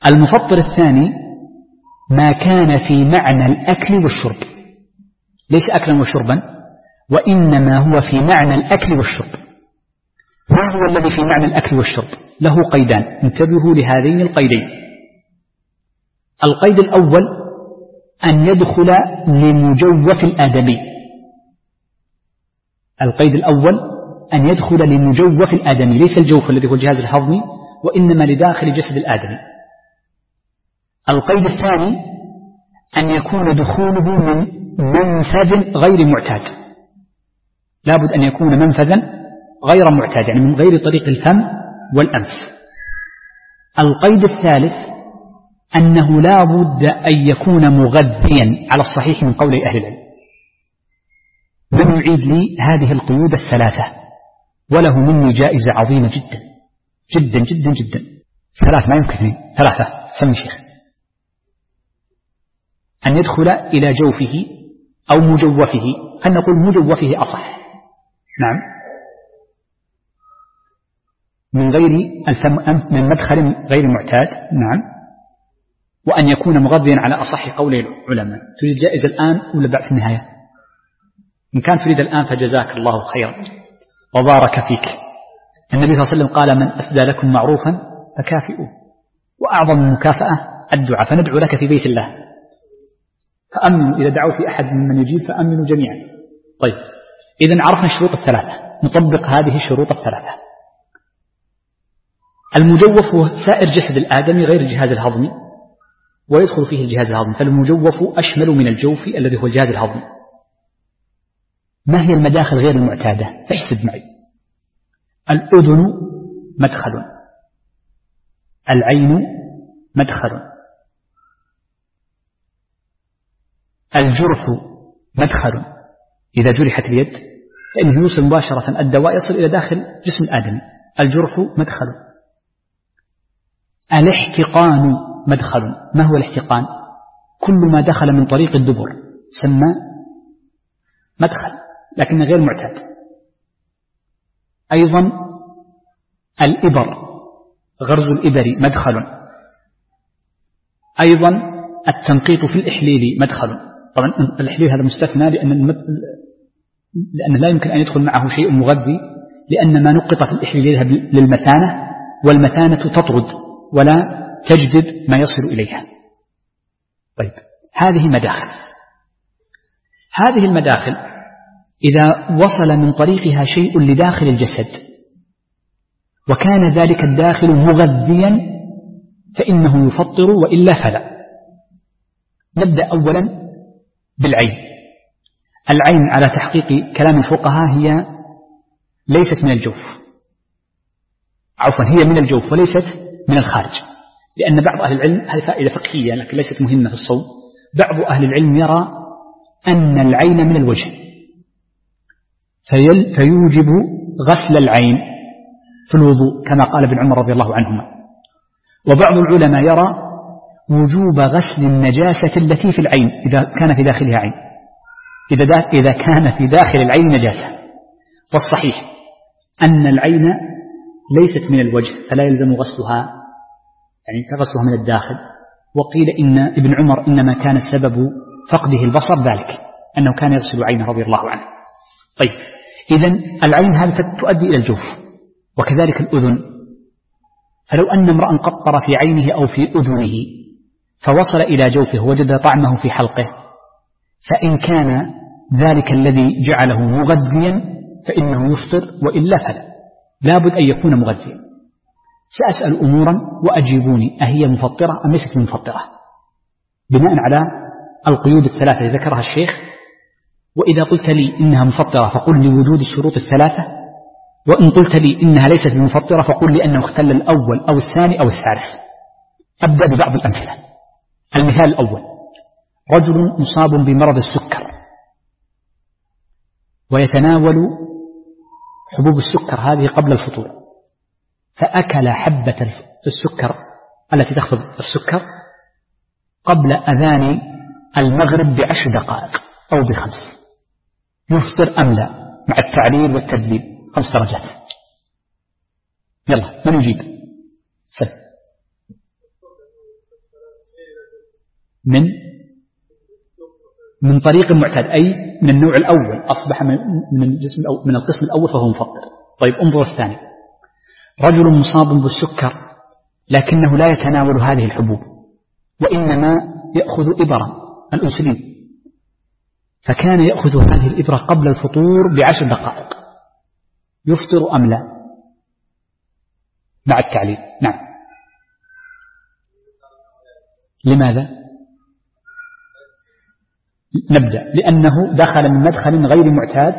المفطر الثاني ما كان في معنى الأكل والشرب، ليس أكلا وشربا، وإنما هو في معنى الأكل والشرب. ما هو الذي في معنى الأكل والشرب؟ له قيدان، انتبهوا لهذين القيدين. القيد الأول أن يدخل لمجوف الآدمي. القيد الأول أن يدخل لمجوف الآدمي، ليس الجوف الذي هو الجهاز الهضمي، وإنما لداخل جسد الآدمي. القيد الثاني أن يكون دخوله من منفذ غير معتاد، لابد أن يكون منفذا غير معتاد، يعني من غير طريق الفم والأنف. القيد الثالث أنه لا بد أن يكون مغذيا على الصحيح من قول أهل العلم. من يعيد لي هذه القيود الثلاثة وله مني جائزة عظيمة جدا جدا جدا جدا. ثلاث، ما يمكن اثنين، ثلاثة. سمي شيخ. أن يدخل إلى جوفه أو مجوفه، خلينا نقول مجوفه أصح، نعم، من غير الفم، من مدخل غير معتاد، نعم، وأن يكون مغذيا على أصح قول العلماء. تريد جائزة الآن ولا بعد في النهاية؟ إن كان تريد الآن فجزاك الله خيرا وبارك فيك. النبي صلى الله عليه وسلم قال: من أسدى لكم معروفا فكافئوه، وأعظم المكافأة الدعاء، فندعو لك في بيت الله، فأمنوا إذا دعوا في أحد ممن يجيب فأمنوا جميعا. طيب، إذن عرفنا الشروط الثلاثة، نطبق هذه الشروط الثلاثة. المجوف هو سائر جسد الآدمي غير الجهاز الهضمي، ويدخل فيه الجهاز الهضمي، فالمجوف أشمل من الجوف الذي هو الجهاز الهضمي. ما هي المداخل غير المعتادة؟ احسب معي. الأذن مدخل، العين مدخل، الجرح مدخل، إذا جرحت اليد فإنه يوصل مباشرة، الدواء يصل إلى داخل جسم الآدمي، الجرح مدخل. الاحتقان مدخل. ما هو الاحتقان؟ كل ما دخل من طريق الدبر سمى مدخل، لكن غير معتاد. أيضا الإبر، غرز الإبر مدخل. أيضا التنقيط في الإحليل مدخل. طبعا الإحليل هذا مستثنى لأن لا يمكن أن يدخل معه شيء مغذي، لأن ما نقط في الإحليل يذهب للمثانة، والمثانة تطرد ولا تجذب ما يصل إليها. طيب، هذه مداخل. هذه المداخل إذا وصل من طريقها شيء لداخل الجسد وكان ذلك الداخل مغذيا فإنه يفطر، وإلا فلا. نبدأ أولا بالعين. العين على تحقيق كلام الفقهاء هي ليست من الجوف، عفوا، هي من الجوف وليست من الخارج، لأن بعض أهل العلم، هذه فائدة فقهية لكن ليست مهمة في الصوم، بعض أهل العلم يرى أن العين من الوجه فيوجب غسل العين في الوضوء كما قال ابن عمر رضي الله عنهما. وبعض العلماء يرى وجوب غسل النجاسة التي في العين إذا كان في داخلها عين، إذا كان في داخل العين نجاسة. والصحيح أن العين ليست من الوجه فلا يلزم غسلها، يعني كغسلها من الداخل. وقيل إن ابن عمر إنما كان سبب فقده البصر ذلك أنه كان يغسل عينه رضي الله عنه. طيب، إذن العين هذه تؤدي إلى الجوف، وكذلك الأذن. فلو أن امرأ قطر في عينه أو في أذنه فوصل إلى جوفه وجد طعمه في حلقه، فإن كان ذلك الذي جعله مغذيا فإنه يفطر، وإلا فلا، لابد أن يكون مغذيا. سأسأل أمورا وأجيبوني، أهي مفطرة أم ليست مفطرة؟ بناء على القيود الثلاثة التي ذكرها الشيخ. وإذا قلت لي إنها مفطرة فقل لي وجود الشروط الثلاثة، وإن قلت لي إنها ليست بمفطرة فقل لي أنه اختل الأول أو الثاني أو الثالث. أبدأ ببعض الأمثلة. المثال الأول: رجل مصاب بمرض السكر ويتناول حبوب السكر هذه قبل الفطور، فأكل حبة السكر التي تخفض السكر قبل أذان المغرب ب10 دقائق أو ب5، يفطر أم لا؟ مع التعليل والتدليل 5 درجات. يلا، من يجيب؟ سل. من طريق معتاد، أي من النوع الأول، أصبح من القسم الأول فهو مفطر. طيب انظر الثاني، رجل مصاب بالسكر لكنه لا يتناول هذه الحبوب وإنما يأخذ إبرة الأنسولين، فكان يأخذ هذه الإبرة قبل الفطور ب10 دقائق، يفطر أم لا؟ مع التعليل. نعم. لماذا؟ نبدأ. لأنه دخل من مدخل غير معتاد.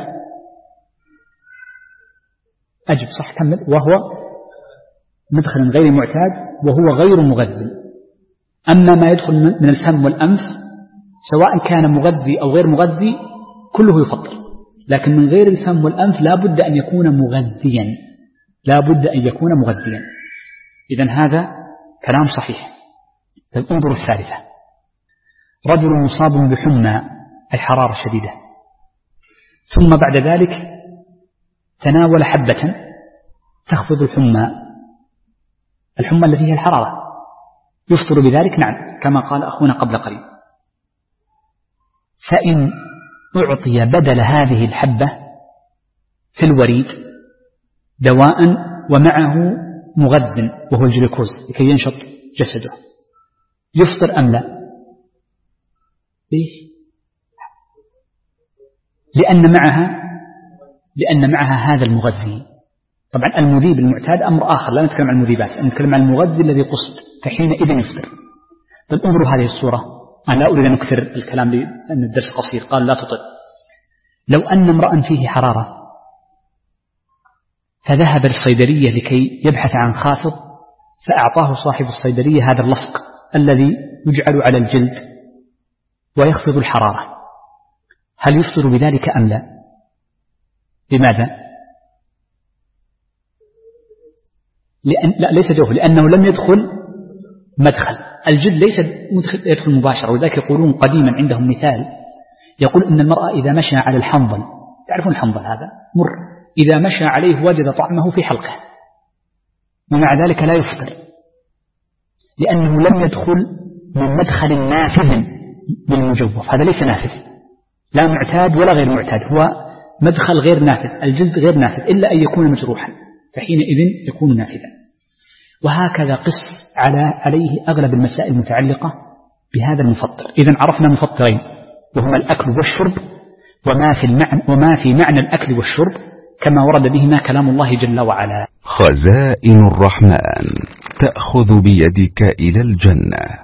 أجب صح، كمل. وهو مدخل غير معتاد وهو غير مغذي. أما ما يدخل من الفم والأنف سواء كان مغذي أو غير مغذي كله يفطر، لكن من غير الفم والأنف لا بد أن يكون مغذيا، لا بد أن يكون مغذيا. إذن هذا كلام صحيح. انظر الثالثة، رجل مصاب بحمى أي حرارة شديدة، ثم بعد ذلك تناول حبة تخفض الحمى التي هي الحرارة، يفطر بذلك؟ نعم، كما قال أخونا قبل قليل. فإن أعطي بدل هذه الحبة في الوريد دواء ومعه مغذ وهو الجلوكوز لكي ينشط جسده، يفطر أم لا؟ ليش؟ لأن معها هذا المغذي. طبعا المذيب المعتاد أمر آخر، لا نتكلم عن المذيبات، نتكلم عن المغذي الذي قصد، فحينئذ يفطر. طيب انظروا هذه الصورة، أنا لا أريد أن أكثر الكلام لأن الدرس قصير، قال لا تطل. لو أن امرأ فيه حرارة فذهب للصيدلية لكي يبحث عن خافض، فأعطاه صاحب الصيدلية هذا اللصق الذي يجعل على الجلد ويخفض الحرارة، هل يفطر بذلك أم لا؟ لماذا؟ لا ليس جوف، لأنه لم يدخل مدخل الجلد، ليس يدخل مباشرة. وذلك يقولون قديما عندهم مثال، يقول إن المرأة إذا مشى على الحنظل، تعرفون الحنظل هذا مر، إذا مشى عليه وجد طعمه في حلقه، ومع ذلك لا يفطر لأنه لم يدخل من مدخل نافذ بالمجوف، هذا ليس نافذ، لا معتاد ولا غير معتاد، هو مدخل غير نافذ، الجلد غير نافذ إلا أن يكون مجروحا، فحينئذ يكون نافذا. وهكذا قس عليه أغلب المسائل المتعلقة بهذا المفطر. إذن عرفنا مفطرين وهما الأكل والشرب وما في معنى الأكل والشرب كما ورد بهما كلام الله جل وعلا. خزائن الرحمن تأخذ بيدك إلى الجنة.